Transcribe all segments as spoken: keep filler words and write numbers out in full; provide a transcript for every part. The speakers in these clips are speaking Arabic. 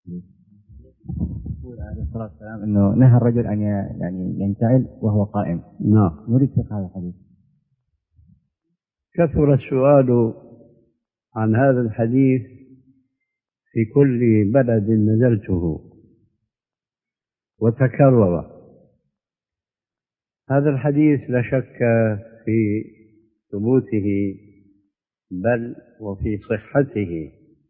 يقول عليه الصلاة والسلام أنه نهى الرجل أن يعني ينتعل وهو قائم. نعم. نريد فقه هذا الحديث. كثر السؤال عن هذا الحديث في كل بلد نزلته وتكرر. هذا الحديث لا شك في ثبوته بل وفي صحته،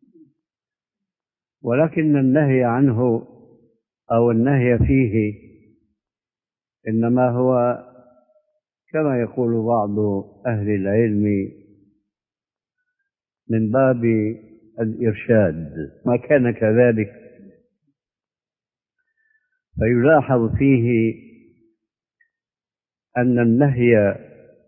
ولكن النهي عنه أو النهي فيه إنما هو كما يقول بعض أهل العلم من باب الإرشاد، ما كان كذلك. فيلاحظ فيه أن النهي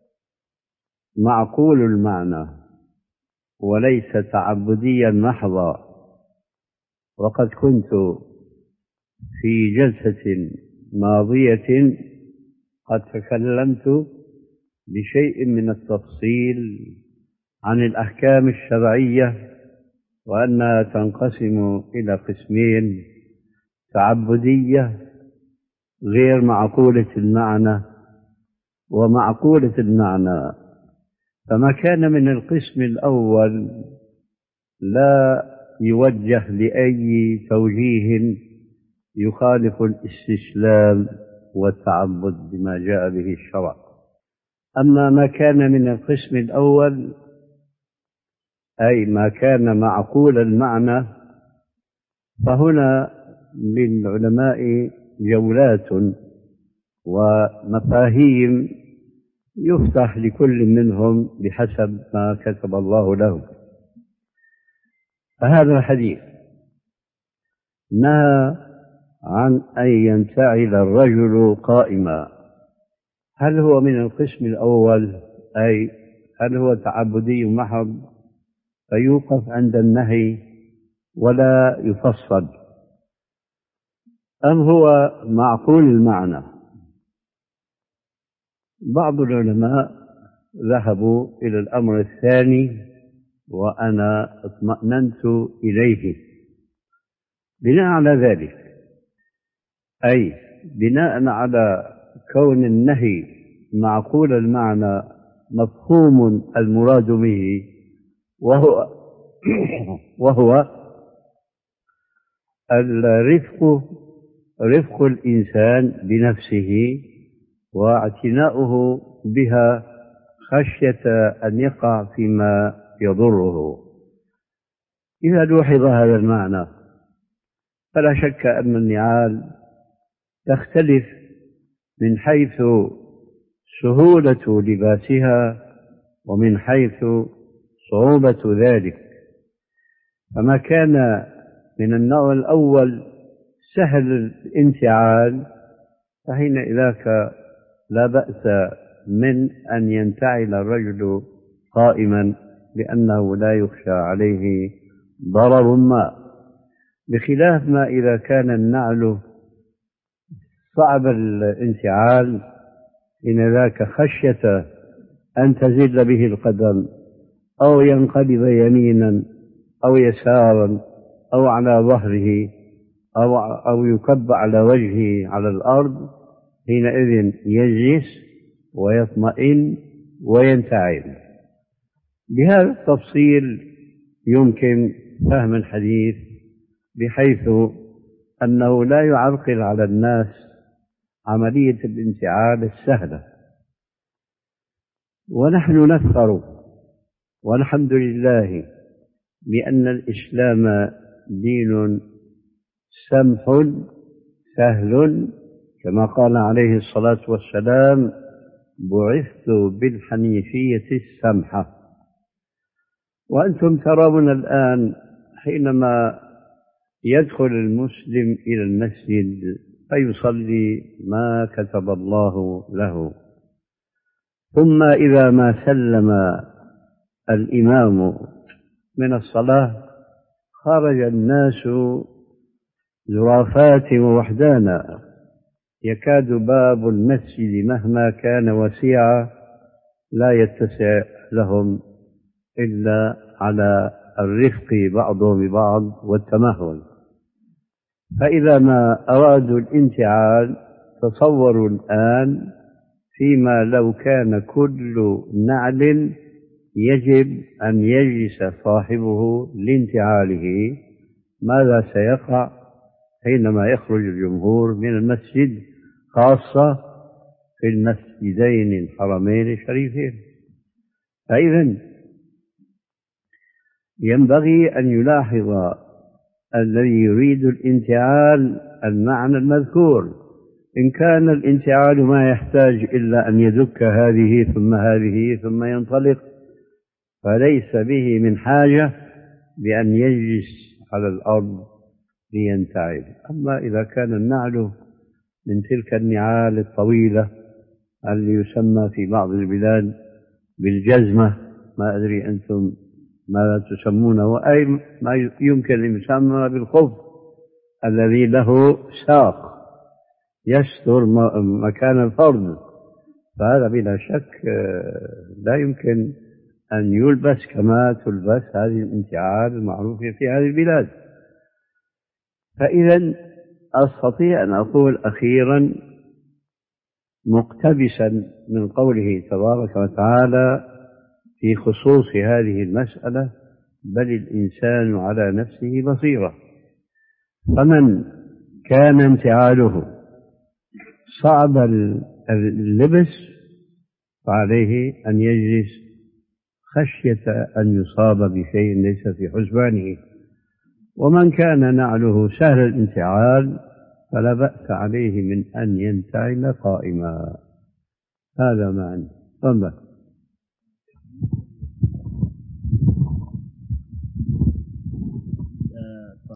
معقول المعنى وليس تعبديا محضا. وقد كنت في جلسة ماضية قد تكلمت بشيء من التفصيل عن الأحكام الشرعية وأنها تنقسم إلى قسمين: تعبدية غير معقولة المعنى ومعقولة المعنى. فما كان من القسم الأول لا يوجه لأي توجيه يخالف الاستسلام والتعبد بما جاء به الشرع. أما ما كان من القسم الأول أي ما كان معقول المعنى فهنا للعلماء جولات ومفاهيم يفتح لكل منهم بحسب ما كتب الله له. فهذا الحديث نهى عن أن ينتعل الرجل قائما. هل هو من القسم الأول أي هل هو تعبدي محض فيوقف عند النهي ولا يفصل، أم هو معقول المعنى؟ بعض العلماء ذهبوا إلى الأمر الثاني وأنا اطمأننت إليه. بناء على ذلك أي بناء على كون النهي معقول المعنى مفهوم المراد به وهو وهو الرفق رفق الإنسان بنفسه واعتناؤه بها خشية أن يقع فيما يضره. إذا لوحظ هذا المعنى فلا شك أن النعال تختلف من حيث سهولة لباسها ومن حيث صعوبة ذلك. فما كان من النوع الأول سهل الانتعال فحينئذ لا بأس من أن ينتعل الرجل قائما لأنه لا يخشى عليه ضرر ما، بخلاف ما إذا كان النعل صعب الانتعال إن ذاك خشية أن تزل به القدم أو ينقلب يمينا أو يسارا أو على ظهره أو, أو يكب على وجهه على الأرض، حينئذ يجلس ويطمئن وينتعل. بهذا التفصيل يمكن فهم الحديث بحيث أنه لا يعرقل على الناس عملية الانتعال السهلة. ونحن نفخر والحمد لله بأن الإسلام دين سمح سهل، كما قال عليه الصلاة والسلام: بعثت بالحنيفية السمحة. وأنتم ترون الآن حينما يدخل المسلم إلى المسجد فيصلي ما كتب الله له، ثم إذا ما سلم الإمام من الصلاة خرج الناس زرافات ووحدانا، يكاد باب المسجد مهما كان وسيعا لا يتسع لهم إلا على الرفق بعضهم ببعض والتمهل. فإذا ما أرادوا الانتعال تصوروا الآن فيما لو كان كل نعل يجب أن يجلس صاحبه لانتعاله، ماذا سيقع حينما يخرج الجمهور من المسجد، خاصة في المسجدين الحرمين الشريفين؟ فإذا ينبغي أن يلاحظ الذي يريد الانتعال المعنى المذكور. إن كان الانتعال ما يحتاج إلا أن يدك هذه ثم هذه ثم ينطلق، فليس به من حاجة بأن يجلس على الأرض لينتعل. أما إذا كان النعل من تلك النعال الطويلة اللي يسمى في بعض البلاد بالجزمة، ما أدري أنتم ماذا تسمونه، أي ما يمكن أن يسمى بالخف الذي له ساق يستر مكان الفرد، فهذا بلا شك لا يمكن أن يلبس كما تلبس هذه الانتعال المعروفة في هذه البلاد. فإذا أستطيع أن أقول أخيرا مقتبسا من قوله تبارك وتعالى في خصوص هذه المسألة: بل الإنسان على نفسه بصيرة. فمن كان انتعاله صعب اللبس فعليه أن يجلس خشية أن يصاب بشيء ليس في حسبانه، ومن كان نعله سهل الانتعال فلا بأس عليه من أن ينتعل قائما. هذا ما عندي.